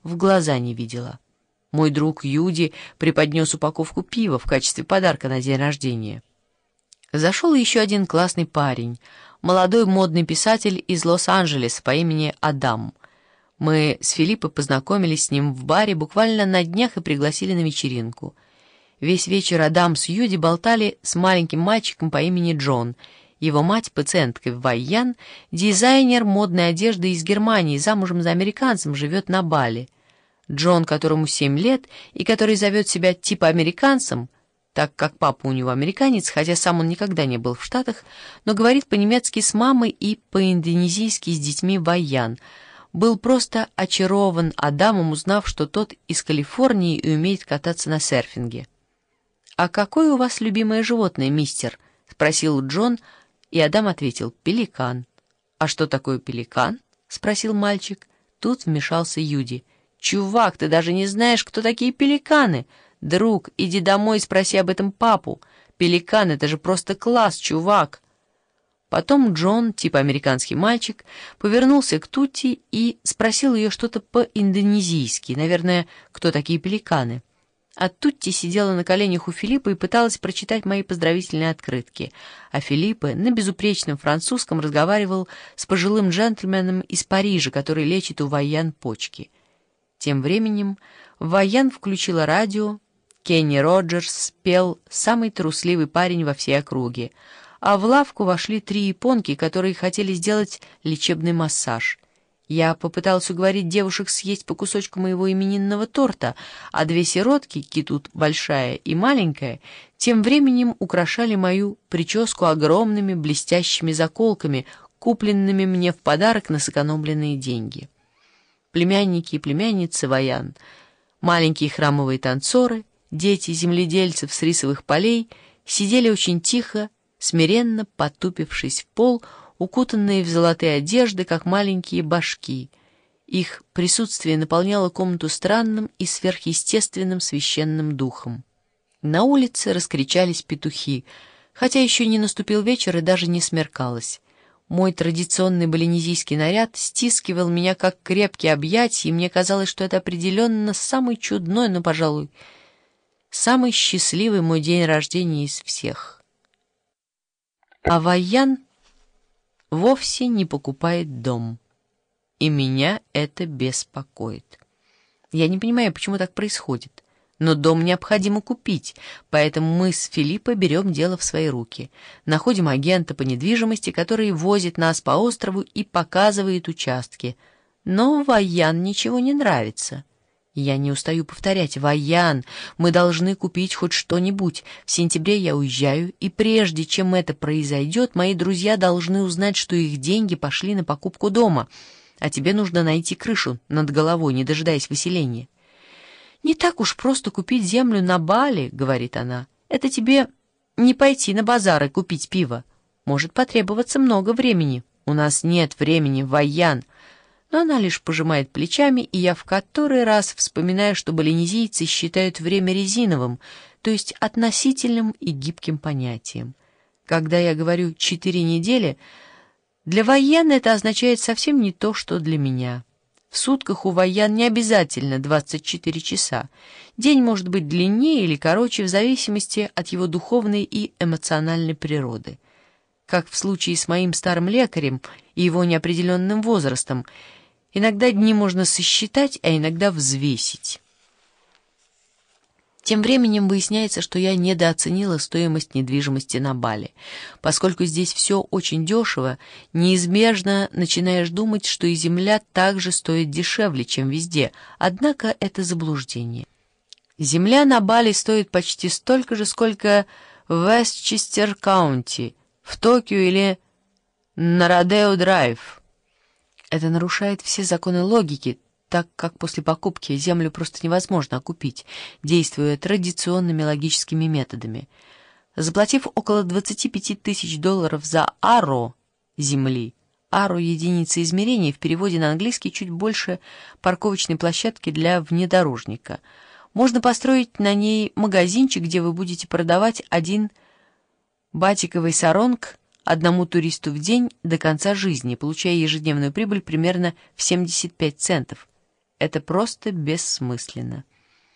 в глаза не видела. Мой друг Юди преподнес упаковку пива в качестве подарка на день рождения. Зашел еще один классный парень, молодой модный писатель из Лос-Анджелеса по имени Адам. Мы с Филиппой познакомились с ним в баре буквально на днях и пригласили на вечеринку. Весь вечер Адам с Юди болтали с маленьким мальчиком по имени Джон. Его мать, пациентка Вайян, дизайнер модной одежды из Германии, замужем за американцем, живет на Бали. Джон, которому 7 лет и который зовет себя типа американцем, так как папа у него американец, хотя сам он никогда не был в Штатах, но говорит по-немецки с мамой и по-индонезийски с детьми Вайян, был просто очарован Адамом, узнав, что тот из Калифорнии и умеет кататься на серфинге. «А какое у вас любимое животное, мистер?» — спросил Джон, и Адам ответил: «Пеликан». «А что такое пеликан?» — спросил мальчик. Тут вмешался Юди. «Чувак, ты даже не знаешь, кто такие пеликаны. Друг, иди домой и спроси об этом папу. Пеликан — это же просто класс, чувак». Потом Джон, типа американский мальчик, повернулся к Тутти и спросил ее что-то по-индонезийски, наверное, кто такие пеликаны. А Тутти сидела на коленях у Филиппа и пыталась прочитать мои поздравительные открытки, а Филиппа на безупречном французском разговаривал с пожилым джентльменом из Парижа, который лечит у Вайян почки. Тем временем Вайян включила радио, Кенни Роджерс пел «Самый трусливый парень во всей округе», а в лавку вошли 3 японки, которые хотели сделать лечебный массаж. Я попыталась уговорить девушек съесть по кусочку моего именинного торта, а 2 сиротки, Китут большая и маленькая, тем временем украшали мою прическу огромными блестящими заколками, купленными мне в подарок на сэкономленные деньги. Племянники и племянницы Вайян, маленькие храмовые танцоры, дети земледельцев с рисовых полей сидели очень тихо, смиренно потупившись в пол, укутанные в золотые одежды, как маленькие башки. Их присутствие наполняло комнату странным и сверхъестественным священным духом. На улице раскричались петухи, хотя еще не наступил вечер и даже не смеркалось. Мой традиционный балинезийский наряд стискивал меня как крепкие объятия, и мне казалось, что это определенно самый чудной, но, пожалуй, самый счастливый мой день рождения из всех. А Вайян вовсе не покупает дом, и меня это беспокоит. Я не понимаю, почему так происходит, но дом необходимо купить, поэтому мы с Филиппой берем дело в свои руки, находим агента по недвижимости, который возит нас по острову и показывает участки. Но Вайян ничего не нравится. Я не устаю повторять: «Вайян, мы должны купить хоть что-нибудь. В сентябре я уезжаю, и прежде чем это произойдет, мои друзья должны узнать, что их деньги пошли на покупку дома, а тебе нужно найти крышу над головой, не дожидаясь выселения». «Не так уж просто купить землю на Бали», — говорит она. «Это тебе не пойти на базар и купить пиво. Может потребоваться много времени». «У нас нет времени, Вайян». Но она лишь пожимает плечами, и я в который раз вспоминаю, что балинезийцы считают время резиновым, то есть относительным и гибким понятием. Когда я говорю 4 недели, для Вайян это означает совсем не то, что для меня. В сутках у Вайян не обязательно 24 часа. День может быть длиннее или короче в зависимости от его духовной и эмоциональной природы. Как в случае с моим старым лекарем и его неопределенным возрастом, иногда дни можно сосчитать, а иногда взвесить. Тем временем выясняется, что я недооценила стоимость недвижимости на Бали. Поскольку здесь все очень дешево, неизбежно начинаешь думать, что и земля также стоит дешевле, чем везде. Однако это заблуждение. Земля на Бали стоит почти столько же, сколько в Вестчестер-Каунти, в Токио или на Родео-Драйв. Это нарушает все законы логики, так как после покупки землю просто невозможно окупить, действуя традиционными логическими методами. Заплатив около $25 тысяч за аро земли, аро — единица измерения, в переводе на английский чуть больше парковочной площадки для внедорожника, можно построить на ней магазинчик, где вы будете продавать один батиковый саронг одному туристу в день до конца жизни, получая ежедневную прибыль примерно в 75 центов. это просто бессмысленно.